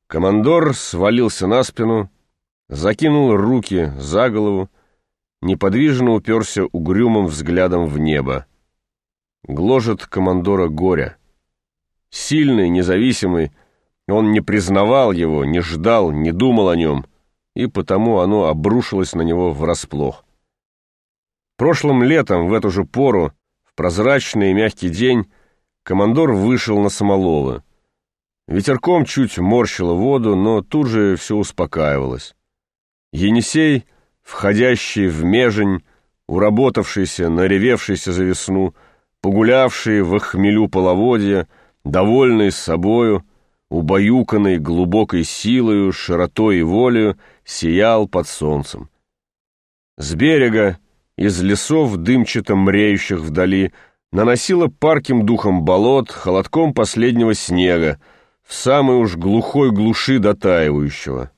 Командор свалился на спину, закинул руки за голову, неподвижно уперся угрюмым взглядом в небо. Гложет командора горе. Сильный, независимый, он не признавал его, не ждал, не думал о нем, и потому оно обрушилось на него врасплох. Прошлым летом, в эту же пору, в прозрачный и мягкий день, командор вышел на Самоловы. Ветерком чуть морщило воду, но тут же все успокаивалось. Енисей, входящий в межень, уработавшийся, наревевшийся за весну, погулявший в хмелю половодья, довольный собою, убаюканный глубокой силою, широтой и волею, сиял под солнцем. С берега, из лесов, дымчато мреющих вдали, наносило парким духом болот, холодком последнего снега, в самой уж глухой глуши дотаивающего.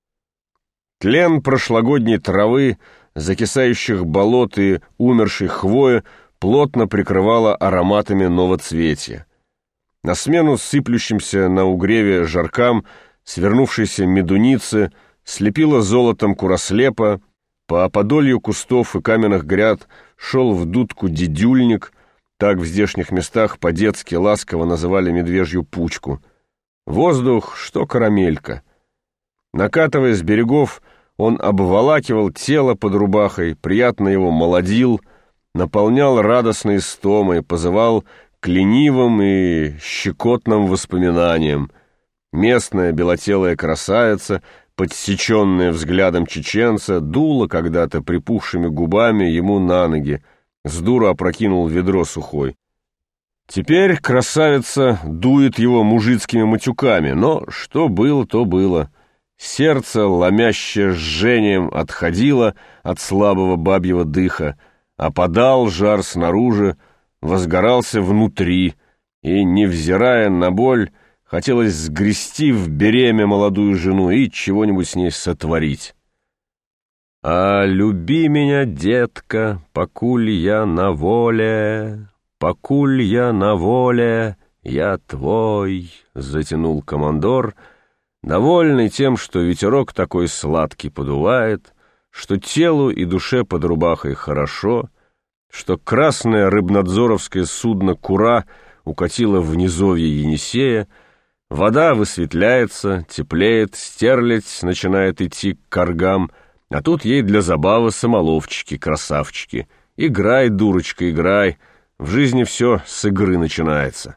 Тлен прошлогодней травы, закисающих болот и умершей хвои плотно прикрывало ароматами новоцветия. На смену сыплющимся на угреве жаркам свернувшейся медуницы слепила золотом курослепа, по подолью кустов и каменных гряд шел в дудку дедюльник, так в здешних местах по-детски ласково называли медвежью пучку. Воздух, что карамелька. Накатывая с берегов, он обволакивал тело под рубахой, приятно его молодил, наполнял радостной истомой, позывал к ленивым и щекотным воспоминаниям. Местная белотелая красавица, подсеченная взглядом чеченца, дула когда-то припухшими губами ему на ноги, сдуру опрокинул ведро сухой. Теперь красавица дует его мужицкими матюками, но что было, то было. Сердце, ломящее жжением, отходило от слабого бабьего дыха, опадал жар снаружи, возгорался внутри, и, невзирая на боль, хотелось сгрести в беремя молодую жену и чего-нибудь с ней сотворить. «А люби меня, детка, покуль я на воле, покуль я на воле, я твой», — затянул командор, довольный тем, что ветерок такой сладкий подувает, что телу и душе под рубахой хорошо, что красное рыбнадзоровское судно «Кура» укатило в низовье Енисея, вода высветляется, теплеет, стерлядь начинает идти к коргам, а тут ей для забавы самоловчики, красавчики. Играй, дурочка, играй, в жизни все с игры начинается.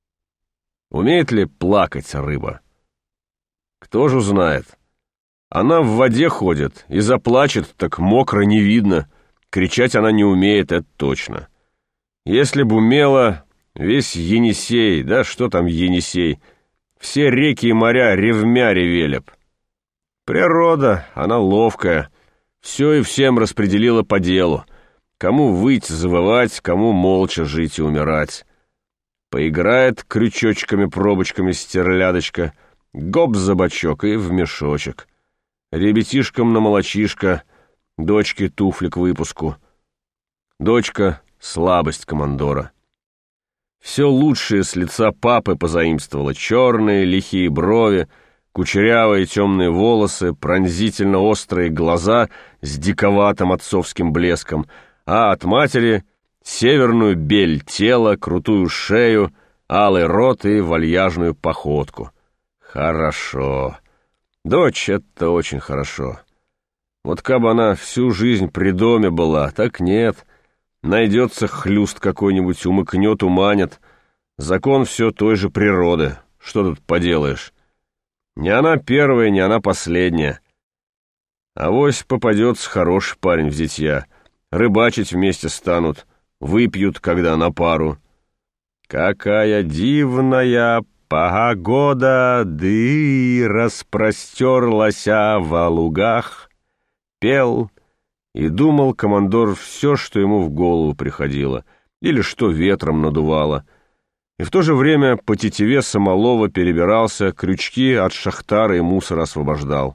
Умеет ли плакать рыба? Кто же узнает? Она в воде ходит и заплачет, так мокро не видно. Кричать она не умеет, это точно. Если б умела, весь Енисей, да что там Енисей, все реки и моря ревмя ревели б. Природа, она ловкая, все и всем распределила по делу. Кому выть, завывать, кому молча жить и умирать. Поиграет крючочками-пробочками стерлядочка, гоп за бочок и в мешочек. Ребятишкам на молочишко, дочке туфли к выпуску. Дочка — слабость командора. Все лучшее с лица папы позаимствовала: черные лихие брови, кучерявые темные волосы, пронзительно острые глаза с диковатым отцовским блеском, а от матери — северную бель тела, крутую шею, алый рот и вальяжную походку. Хорошо. Дочь — это очень хорошо. Вот кабы она всю жизнь при доме была, так нет. Найдется хлюст какой-нибудь, умыкнет, уманит. Закон все той же природы. Что тут поделаешь? Не она первая, не она последняя. Авось попадется хороший парень в зятья. Рыбачить вместе станут, выпьют, когда на пару. Какая дивная погода, ды распростерлася во лугах. Пел и думал командор все, что ему в голову приходило, или что ветром надувало. И в то же время по тетиве Самолова перебирался, крючки от шахтара и мусора освобождал.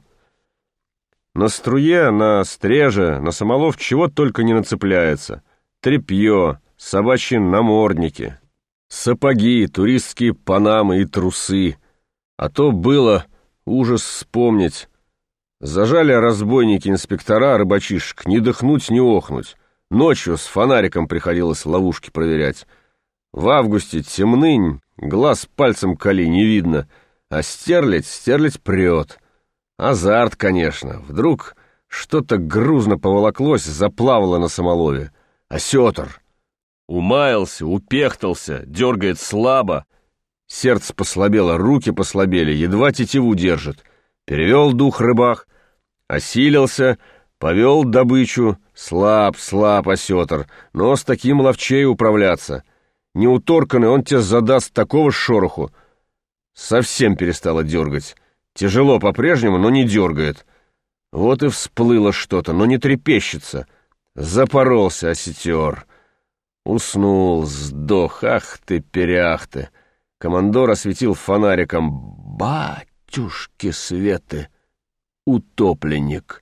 На струе, на стреже, на Самолов чего только не нацепляется. Тряпье, собачьи намордники, сапоги, туристские панамы и трусы. А то было Ужас вспомнить. Зажали разбойники-инспектора рыбачишек, не дыхнуть, не охнуть. Ночью с фонариком приходилось ловушки проверять. В августе темнынь, глаз пальцем кали не видно, а стерлядь прет. Азарт, конечно. Вдруг что-то грузно поволоклось, заплавало на самолове. Осетр. Умаялся, упехтался, дергает слабо. Сердце послабело, руки послабели, едва тетиву держит. Перевел дух рыбак, осилился, повел добычу. Слаб осетр, но с таким ловчей управляться. Неуторканный он тебе задаст такого шороху. Совсем перестало дергать. Тяжело по-прежнему, но не дергает. Вот и всплыло что-то, но не трепещется. Запоролся осетер. Уснул, сдох, ах ты, перях ты. Командор осветил фонариком. Батюшки светы, утопленник.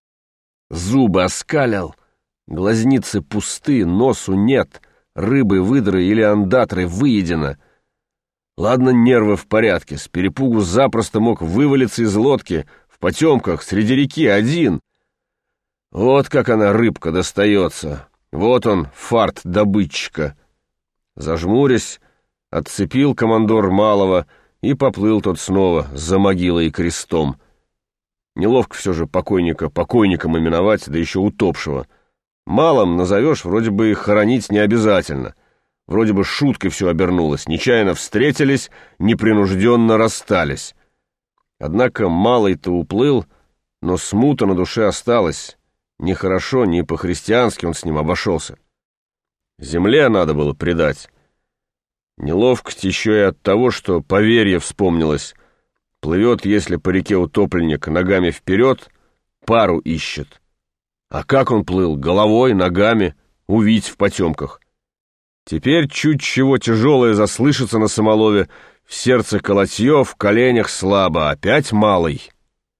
Зубы оскалил, глазницы пусты, носу нет, рыбы, выдры или андатры выедено. Ладно, нервы в порядке, с перепугу запросто мог вывалиться из лодки в потемках среди реки один. Вот как она, рыбка, достается. Вот он, фарт добытчика. Зажмурясь, отцепил командор малого, и поплыл тот снова за могилой и крестом. Неловко все же покойника покойником именовать, да еще утопшего. Малым назовешь, вроде бы и хоронить не обязательно. Вроде бы шуткой все обернулось. Нечаянно встретились, непринужденно расстались. Однако малый-то уплыл, но смута на душе осталась. Нехорошо, ни по-христиански он с ним обошелся. Земле надо было предать. Неловкость еще и от того, что поверье вспомнилось. Плывет, если по реке утопленник, ногами вперед, пару ищет. А как он плыл? Головой, ногами, увидь в потемках. Теперь чуть чего тяжелое заслышится на самолове, в сердце колотье, в коленях слабо, опять малый.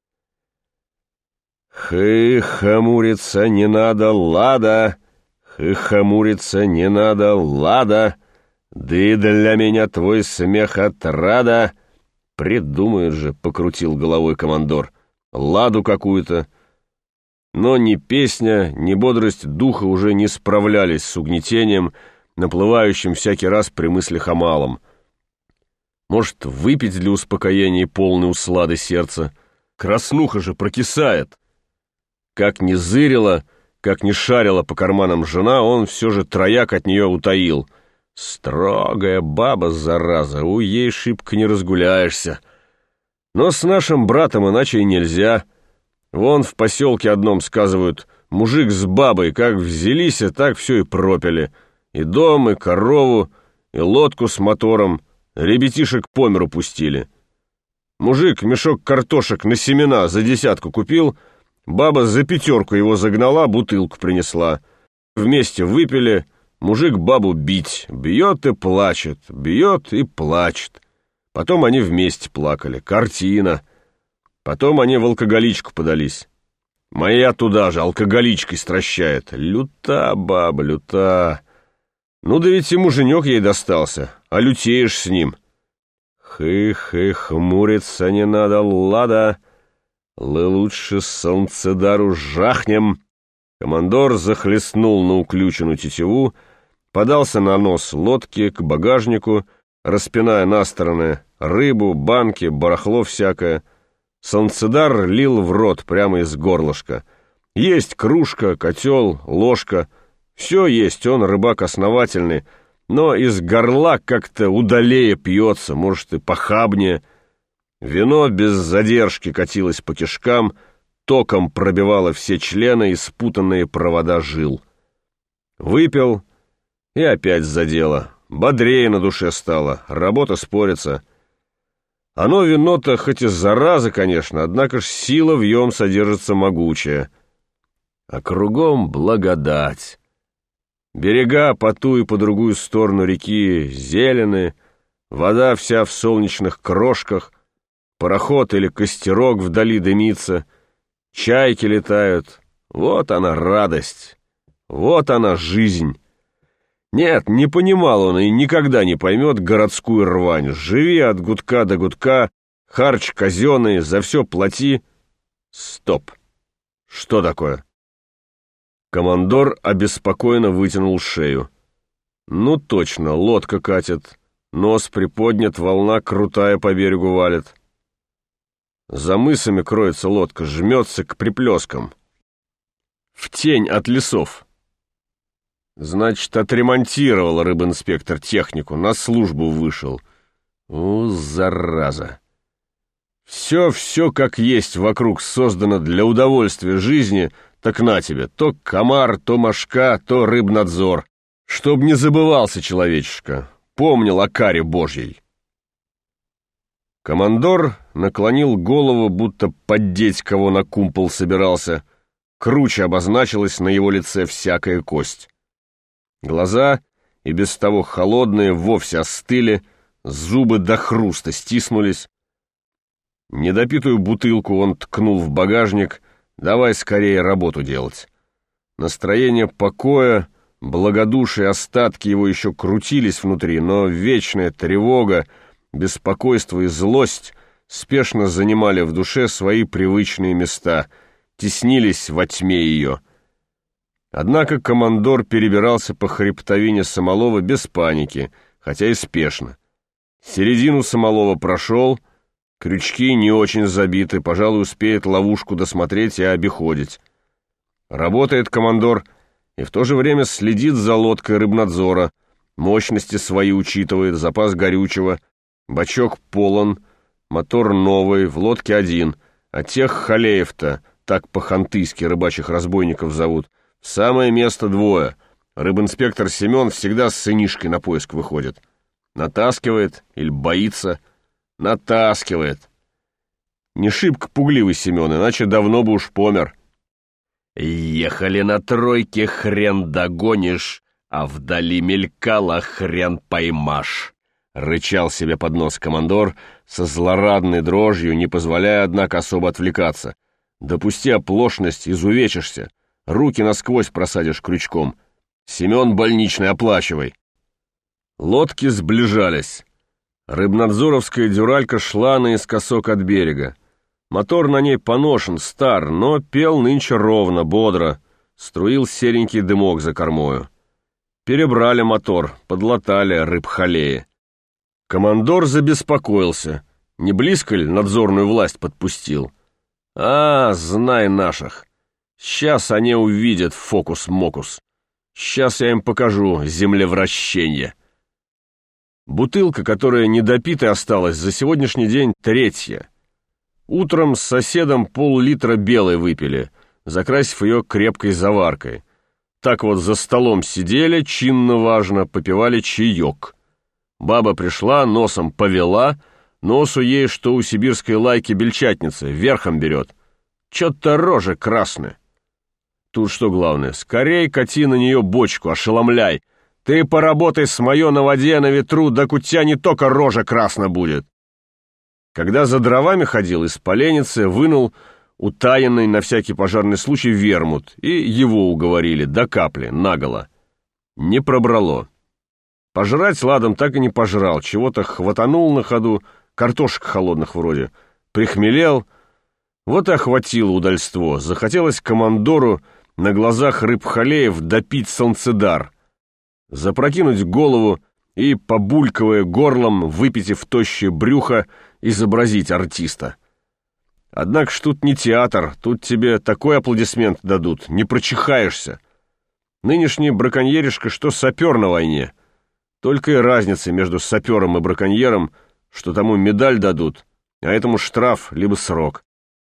Хмуриться не надо, лада, хмуриться не надо, лада, да и для меня твой смех отрада. Придумает же, покрутил головой командор, ладу какую-то. Но ни песня, ни бодрость духа уже не справлялись с угнетением, наплывающим всякий раз при мыслях о малом. Может, выпить для успокоения полной услады сердца? Краснуха же прокисает. Как ни зырила, как ни шарила по карманам жена, он все же трояк от нее утаил. Строгая баба, зараза, у ей шибко не разгуляешься. Но с нашим братом иначе и нельзя. Вон в поселке одном, сказывают, мужик с бабой как взялись, так все и пропили. И дом, и корову, и лодку с мотором, ребятишек по миру пустили. Мужик мешок картошек на семена за 10 купил, баба за 5 его загнала, бутылку принесла. Вместе выпили. Мужик бабу бить, бьет и плачет, бьет и плачет. Потом они вместе плакали. Картина. Потом они в алкоголичку подались. Моя туда же, алкоголичкой стращает. Люта баба, люта. Ну да ведь и муженек ей достался, а лютеешь с ним. Хмуриться не надо, лада. Лучше солнцедару жахнем. Командор захлестнул на уключенную тетиву, подался на нос лодки к багажнику, распиная на стороны рыбу, банки, барахло всякое. Солнцедар лил в рот прямо из горлышка. Есть кружка, котел, ложка. Все есть, он рыбак основательный, но из горла как-то удалее пьется, может, и похабнее. Вино без задержки катилось по кишкам, током пробивало все члены и спутанные провода жил. Выпил, и опять задело. Бодрее на душе стало, работа спорится. Оно вино-то хоть и зараза, конечно, однако ж сила в нем содержится могучая. А кругом благодать. Берега по ту и по другую сторону реки зелены, вода вся в солнечных крошках, пароход или костерок вдали дымится, чайки летают. Вот она радость, вот она жизнь. Нет, не понимал он и никогда не поймет городскую рвань. Живи от гудка до гудка, Харч казенный, за все плати. Стоп. Что такое? Командор обеспокоенно вытянул шею. Ну точно, лодка катит. Нос приподнят, волна крутая по берегу валит. За мысами кроется лодка, жмется к приплескам. В тень от лесов. Значит, отремонтировал рыбинспектор технику, на службу вышел. Зараза. Все как есть вокруг создано для удовольствия жизни, так на тебе, то комар, то мошка, то рыбнадзор. Чтоб не забывался человечишка, помнил о каре Божьей. Командор наклонил голову, будто поддеть кого на кумпол собирался. Круче обозначилась на его лице всякая кость. Глаза, и без того холодные, вовсе остыли, зубы до хруста стиснулись. Недопитую бутылку он ткнул в багажник, давай скорее работу делать. Настроение покоя, благодушие, остатки его еще крутились внутри, но вечная тревога, беспокойство и злость спешно занимали в душе свои привычные места, теснились во тьме ее. Однако командор перебирался по хребтовине Самолова без паники, хотя и спешно. Середину Самолова прошел, крючки не очень забиты, пожалуй, успеет ловушку досмотреть и обиходить. Работает командор и в то же время следит за лодкой рыбнадзора, мощности свои учитывает, запас горючего, бачок полон, мотор новый, в лодке один, а тех халеев-то, так по-хантыйски рыбачьих разбойников зовут, в самое место двое. Рыбинспектор Семен всегда с сынишкой на поиск выходит. Натаскивает или боится? Натаскивает. Не шибко пугливый Семен, иначе давно бы уж помер. Ехали на тройке, хрен догонишь, а вдали мелькало, хрен поймашь. Рычал себе под нос командор со злорадной дрожью, не позволяя, однако, особо отвлекаться. Допусти оплошность, изувечишься. Руки насквозь просадишь крючком. Семен больничный, оплачивай. Лодки сближались. Рыбнадзоровская дюралька шла наискосок от берега. Мотор на ней поношен, стар, но пел нынче ровно, бодро. Струил серенький дымок за кормою. Перебрали мотор, подлатали рыбхалеи. Командор забеспокоился. Не близко ли надзорную власть подпустил? Знай наших. Сейчас они увидят фокус-мокус. Сейчас я им покажу землевращение. Бутылка, которая недопитая осталась, за сегодняшний день 3. Утром с соседом пол-литра белой выпили, закрасив ее крепкой заваркой. Так вот за столом сидели, чинно-важно, попивали чаек. Баба пришла, носом повела, носу ей, что у сибирской лайки-бельчатницы, верхом берет. Чё-то рожа красная. Тут что главное, скорей кати на нее бочку, ошеломляй. Ты поработай с моё на воде, на ветру, да у тебя не только рожа красна будет. Когда за дровами ходил, из поленницы вынул утаянный на всякий пожарный случай вермут, и его уговорили до капли, наголо. Не пробрало. Пожрать ладом так и не пожрал, чего-то хватанул на ходу, картошек холодных вроде, прихмелел. Вот и охватило удальство, захотелось командору на глазах рыбхалеев допить солнцедар, запрокинуть голову и, побулькивая горлом, выпитив тощее брюхо, изобразить артиста. Однако ж тут не театр, тут тебе такой аплодисмент дадут, не прочихаешься. Нынешний браконьеришка, что сапер на войне. Только и разница между сапером и браконьером, что тому медаль дадут, а этому штраф либо срок.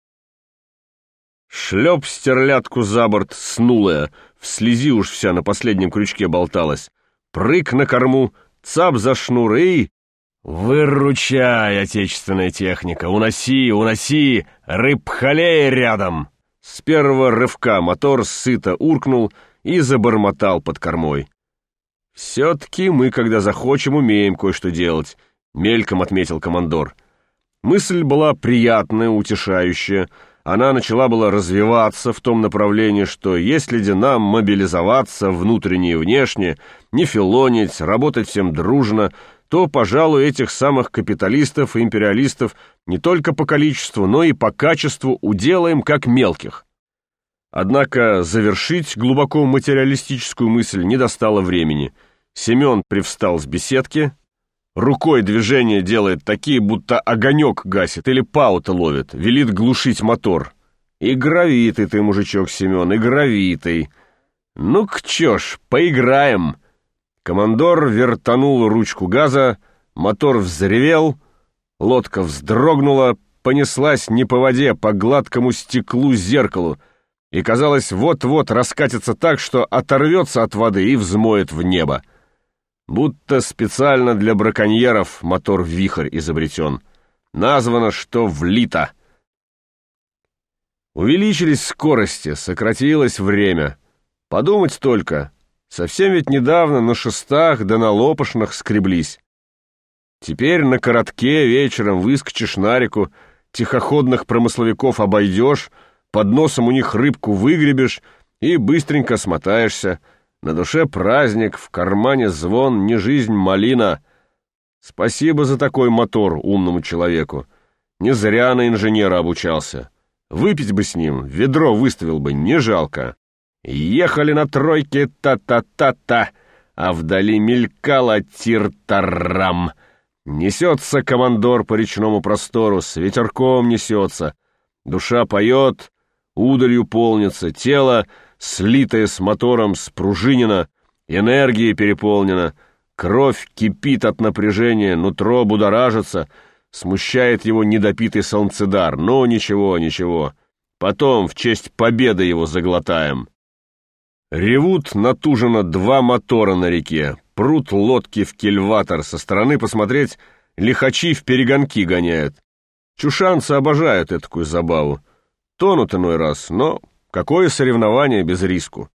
Шлеп стерлядку за борт, снулая, в слези уж вся на последнем крючке болталась. Прыг на корму, цап за шнур и... Выручай, отечественная техника, уноси, уноси, рыбхалей рядом. С первого рывка мотор сыто уркнул и забормотал под кормой. «Все-таки мы, когда захочем, умеем кое-что делать», — мельком отметил командор. Мысль была приятная, утешающая. Она начала было развиваться в том направлении, что если нам мобилизоваться внутренне и внешне, не филонить, работать всем дружно, то, пожалуй, этих самых капиталистов и империалистов не только по количеству, но и по качеству уделаем как мелких. Однако завершить глубоко материалистическую мысль не достало времени. Семен привстал с беседки, рукой движения делает такие, будто огонек гасит или паута ловит, велит глушить мотор. Игровитый ты, мужичок Семен, игровитый. Ну-ка, чё ж, поиграем. Командор вертанул ручку газа, мотор взревел, лодка вздрогнула, понеслась не по воде, по гладкому стеклу-зеркалу, и, казалось, вот-вот раскатится так, что оторвется от воды и взмоет в небо. Будто специально для браконьеров мотор-вихрь изобретен. Названо, что влито. Увеличились скорости, сократилось время. Подумать только, совсем ведь недавно на шестах да на лопашнах скреблись. Теперь на коротке вечером выскочишь на реку, тихоходных промысловиков обойдешь, под носом у них рыбку выгребешь и быстренько смотаешься. На душе праздник, в кармане звон, не жизнь, малина. Спасибо за такой мотор умному человеку. Не зря на инженера обучался. Выпить бы с ним, ведро выставил бы, не жалко. Ехали на тройке та-та-та-та, а вдали мелькало тир-тарам. Несется командор по речному простору, с ветерком несется. Душа поет, удалью полнится, тело, слитое с мотором, спружинено, энергией переполнено, кровь кипит от напряжения, нутро будоражится, смущает его недопитый солнцедар. Но ничего, ничего, потом в честь победы его заглотаем. Ревут натуженно два мотора на реке, прут лодки в кильватор, со стороны посмотреть лихачи в перегонки гоняют. Чушанцы обожают этакую забаву. Тонут иной раз, но какое соревнование без риску?